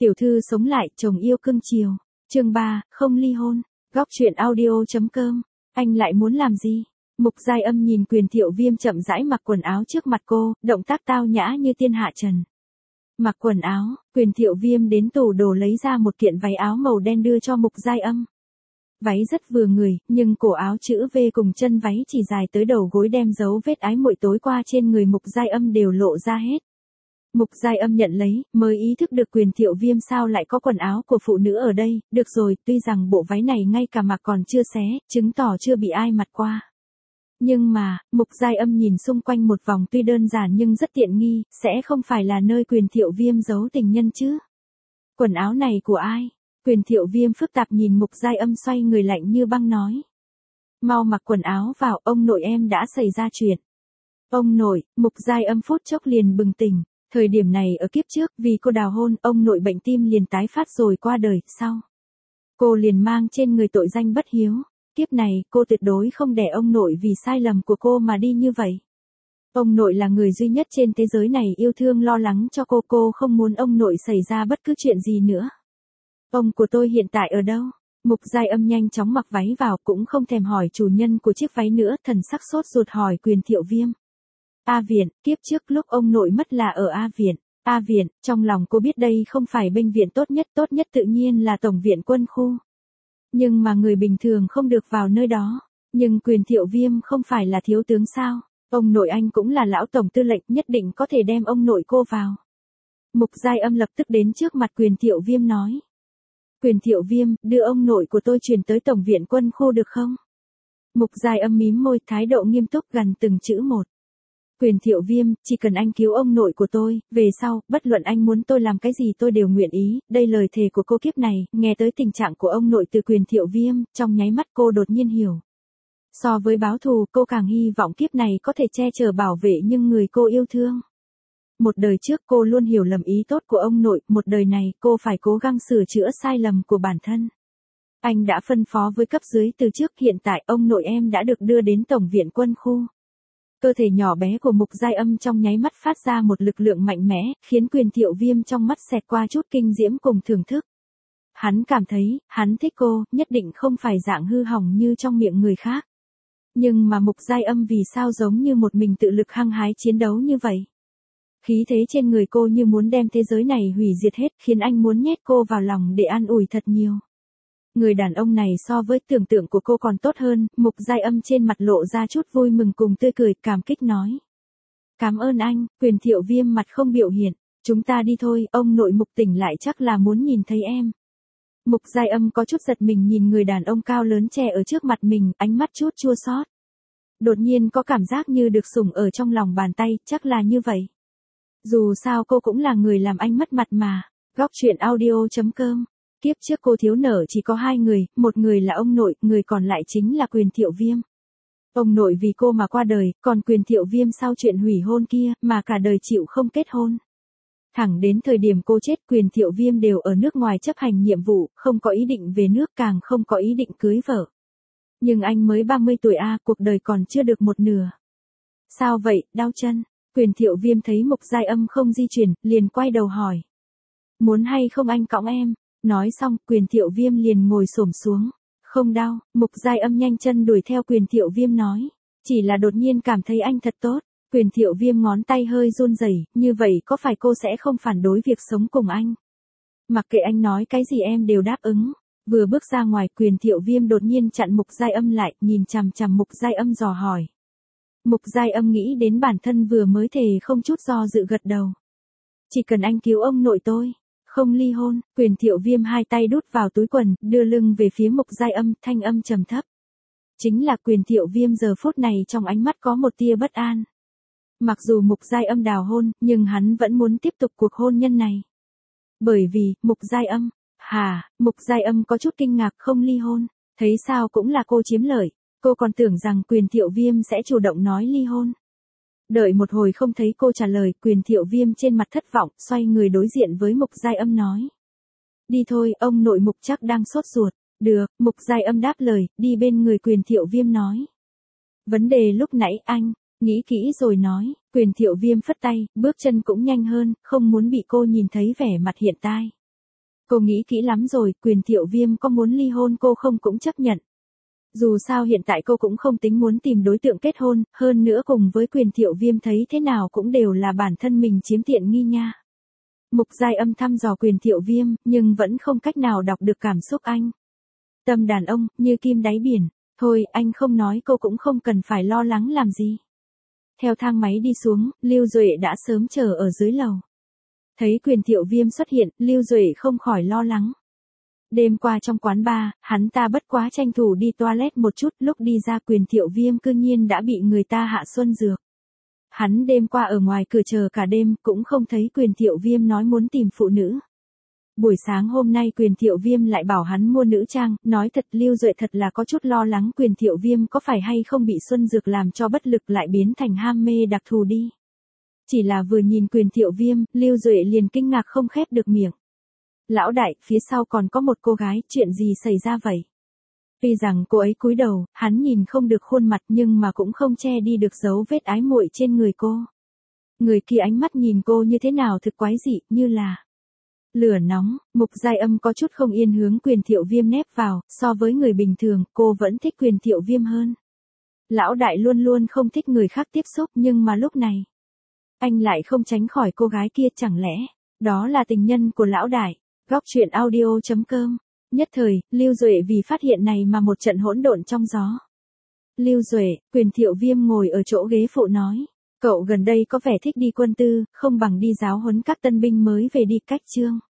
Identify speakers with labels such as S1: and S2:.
S1: Tiểu thư sống lại, chồng yêu cưng chiều. Chương 3, không ly hôn. Góc truyện audio.com. Anh lại muốn làm gì? Mục Giai Âm nhìn Quyền Thiệu Viêm chậm rãi mặc quần áo trước mặt cô, động tác tao nhã như tiên hạ trần. Mặc quần áo, Quyền Thiệu Viêm đến tủ đồ lấy ra một kiện váy áo màu đen đưa cho Mục Giai Âm. Váy rất vừa người, nhưng cổ áo chữ V cùng chân váy chỉ dài tới đầu gối đem dấu vết ái muội tối qua trên người Mục Giai Âm đều lộ ra hết. Mục Giai Âm nhận lấy, mới ý thức được Quyền Thiệu Viêm sao lại có quần áo của phụ nữ ở đây, được rồi, tuy rằng bộ váy này ngay cả mặc còn chưa xé, chứng tỏ chưa bị ai mặc qua. Nhưng mà, Mục Giai Âm nhìn xung quanh một vòng tuy đơn giản nhưng rất tiện nghi, sẽ không phải là nơi Quyền Thiệu Viêm giấu tình nhân chứ. Quần áo này của ai? Quyền Thiệu Viêm phức tạp nhìn Mục Giai Âm xoay người lạnh như băng nói. Mau mặc quần áo vào, ông nội em đã xảy ra chuyện. Ông nội, Mục Giai Âm phút chốc liền bừng tỉnh. Thời điểm này ở kiếp trước vì cô đào hôn, ông nội bệnh tim liền tái phát rồi qua đời, sau. Cô liền mang trên người tội danh bất hiếu. Kiếp này, cô tuyệt đối không để ông nội vì sai lầm của cô mà đi như vậy. Ông nội là người duy nhất trên thế giới này yêu thương lo lắng cho cô không muốn ông nội xảy ra bất cứ chuyện gì nữa. Ông của tôi hiện tại ở đâu? Mục Giai Âm nhanh chóng mặc váy vào cũng không thèm hỏi chủ nhân của chiếc váy nữa, thần sắc sốt ruột hỏi Quyền Thiệu Viêm. A viện, kiếp trước lúc ông nội mất là ở A viện. A viện, trong lòng cô biết đây không phải bệnh viện tốt nhất tự nhiên là tổng viện quân khu. Nhưng mà người bình thường không được vào nơi đó. Nhưng Quyền Thiệu Viêm không phải là thiếu tướng sao? Ông nội anh cũng là lão tổng tư lệnh, nhất định có thể đem ông nội cô vào. Mục Giai Âm lập tức đến trước mặt Quyền Thiệu Viêm nói. Quyền Thiệu Viêm, đưa ông nội của tôi chuyển tới tổng viện quân khu được không? Mục Giai Âm mím môi, thái độ nghiêm túc gần từng chữ một. Quyền Thiệu Viêm, chỉ cần anh cứu ông nội của tôi, về sau, bất luận anh muốn tôi làm cái gì tôi đều nguyện ý, đây lời thề của cô kiếp này, nghe tới tình trạng của ông nội từ Quyền Thiệu Viêm, trong nháy mắt cô đột nhiên hiểu. So với báo thù, cô càng hy vọng kiếp này có thể che chở bảo vệ những người cô yêu thương. Một đời trước cô luôn hiểu lầm ý tốt của ông nội, một đời này cô phải cố gắng sửa chữa sai lầm của bản thân. Anh đã phân phó với cấp dưới từ trước, hiện tại ông nội em đã được đưa đến tổng viện quân khu. Cơ thể nhỏ bé của Mục Giai Âm trong nháy mắt phát ra một lực lượng mạnh mẽ, khiến Quyền Thiệu Viêm trong mắt xẹt qua chút kinh diễm cùng thưởng thức. Hắn cảm thấy, hắn thích cô, nhất định không phải dạng hư hỏng như trong miệng người khác. Nhưng mà Mục Giai Âm vì sao giống như một mình tự lực hăng hái chiến đấu như vậy? Khí thế trên người cô như muốn đem thế giới này hủy diệt hết, khiến anh muốn nhét cô vào lòng để an ủi thật nhiều. Người đàn ông này so với tưởng tượng của cô còn tốt hơn, Mục Giai Âm trên mặt lộ ra chút vui mừng cùng tươi cười, cảm kích nói. Cảm ơn anh. Quyền Thiệu Viêm mặt không biểu hiện. Chúng ta đi thôi, ông nội Mục tỉnh lại chắc là muốn nhìn thấy em. Mục Giai Âm có chút giật mình nhìn người đàn ông cao lớn trẻ ở trước mặt mình, ánh mắt chút chua xót. Đột nhiên có cảm giác như được sủng ở trong lòng bàn tay, chắc là như vậy. Dù sao cô cũng là người làm anh mất mặt mà. Góc truyện audio.com. Kiếp trước cô thiếu nở chỉ có hai người, một người là ông nội, người còn lại chính là Quyền Thiệu Viêm. Ông nội vì cô mà qua đời, còn Quyền Thiệu Viêm sau chuyện hủy hôn kia, mà cả đời chịu không kết hôn. Thẳng đến thời điểm cô chết, Quyền Thiệu Viêm đều ở nước ngoài chấp hành nhiệm vụ, không có ý định về nước, càng không có ý định cưới vợ. Nhưng anh mới 30 tuổi cuộc đời còn chưa được một nửa. Sao vậy, đau chân? Quyền Thiệu Viêm thấy Mục Giai Âm không di chuyển, liền quay đầu hỏi. Muốn hay không anh cõng em? Nói xong, Quyền Thiệu Viêm liền ngồi xổm xuống. Không đau. Mục Giai Âm nhanh chân đuổi theo Quyền Thiệu Viêm nói. Chỉ là đột nhiên cảm thấy anh thật tốt. Quyền Thiệu Viêm ngón tay hơi run rẩy, như vậy có phải cô sẽ không phản đối việc sống cùng anh? Mặc kệ anh nói cái gì em đều đáp ứng. Vừa bước ra ngoài, Quyền Thiệu Viêm đột nhiên chặn Mục Giai Âm lại, nhìn chằm chằm Mục Giai Âm dò hỏi. Mục Giai Âm nghĩ đến bản thân vừa mới thề không chút do dự gật đầu. Chỉ cần anh cứu ông nội tôi. Không ly hôn. Quyền Thiệu Viêm hai tay đút vào túi quần, đưa lưng về phía Mục Giai Âm, thanh âm trầm thấp. Chính là Quyền Thiệu Viêm giờ phút này trong ánh mắt có một tia bất an. Mặc dù Mục Giai Âm đào hôn, nhưng hắn vẫn muốn tiếp tục cuộc hôn nhân này. Bởi vì, Mục Giai Âm, Mục Giai Âm có chút kinh ngạc, không ly hôn, thấy sao cũng là cô chiếm lợi, cô còn tưởng rằng Quyền Thiệu Viêm sẽ chủ động nói ly hôn. Đợi một hồi không thấy cô trả lời, Quyền Thiệu Viêm trên mặt thất vọng, xoay người đối diện với Mục Giai Âm nói. Đi thôi, ông nội Mục chắc đang sốt ruột. Được, Mục Giai Âm đáp lời, đi bên người Quyền Thiệu Viêm nói. Vấn đề lúc nãy anh, nghĩ kỹ rồi nói. Quyền Thiệu Viêm phất tay, bước chân cũng nhanh hơn, không muốn bị cô nhìn thấy vẻ mặt hiện tại. Cô nghĩ kỹ lắm rồi, Quyền Thiệu Viêm có muốn ly hôn cô không cũng chấp nhận. Dù sao hiện tại cô cũng không tính muốn tìm đối tượng kết hôn, hơn nữa cùng với Quyền Thiệu Viêm thấy thế nào cũng đều là bản thân mình chiếm tiện nghi nha. Mục Giai Âm thăm dò Quyền Thiệu Viêm, nhưng vẫn không cách nào đọc được cảm xúc anh. Tâm đàn ông, như kim đáy biển. Thôi, anh không nói cô cũng không cần phải lo lắng làm gì. Theo thang máy đi xuống, Lưu Duệ đã sớm chờ ở dưới lầu. Thấy Quyền Thiệu Viêm xuất hiện, Lưu Duệ không khỏi lo lắng. Đêm qua trong quán bar, hắn ta bất quá tranh thủ đi toilet một chút, lúc đi ra Quyền Thiệu Viêm cư nhiên đã bị người ta hạ xuân dược. Hắn đêm qua ở ngoài cửa chờ cả đêm, cũng không thấy Quyền Thiệu Viêm nói muốn tìm phụ nữ. Buổi sáng hôm nay Quyền Thiệu Viêm lại bảo hắn mua nữ trang, nói thật Lưu Duệ thật là có chút lo lắng Quyền Thiệu Viêm có phải hay không bị xuân dược làm cho bất lực lại biến thành ham mê đặc thù đi. Chỉ là vừa nhìn Quyền Thiệu Viêm, Lưu Duệ liền kinh ngạc không khép được miệng. Lão đại, phía sau còn có một cô gái, chuyện gì xảy ra vậy? Tuy rằng cô ấy cúi đầu, hắn nhìn không được khuôn mặt nhưng mà cũng không che đi được dấu vết ái muội trên người cô. Người kia ánh mắt nhìn cô như thế nào thực quái dị, như là lửa nóng. Mục Giai Âm có chút không yên hướng Quyền Thiệu Viêm nép vào, so với người bình thường, cô vẫn thích Quyền Thiệu Viêm hơn. Lão đại luôn luôn không thích người khác tiếp xúc nhưng mà lúc này, anh lại không tránh khỏi cô gái kia, chẳng lẽ đó là tình nhân của lão đại. Góc truyện audio.com. Nhất thời, Lưu Duệ vì phát hiện này mà một trận hỗn độn trong gió. Lưu Duệ, Quyền Thiệu Viêm ngồi ở chỗ ghế phụ nói. Cậu gần đây có vẻ thích đi quân tư, không bằng đi giáo huấn các tân binh mới về đi cách chương.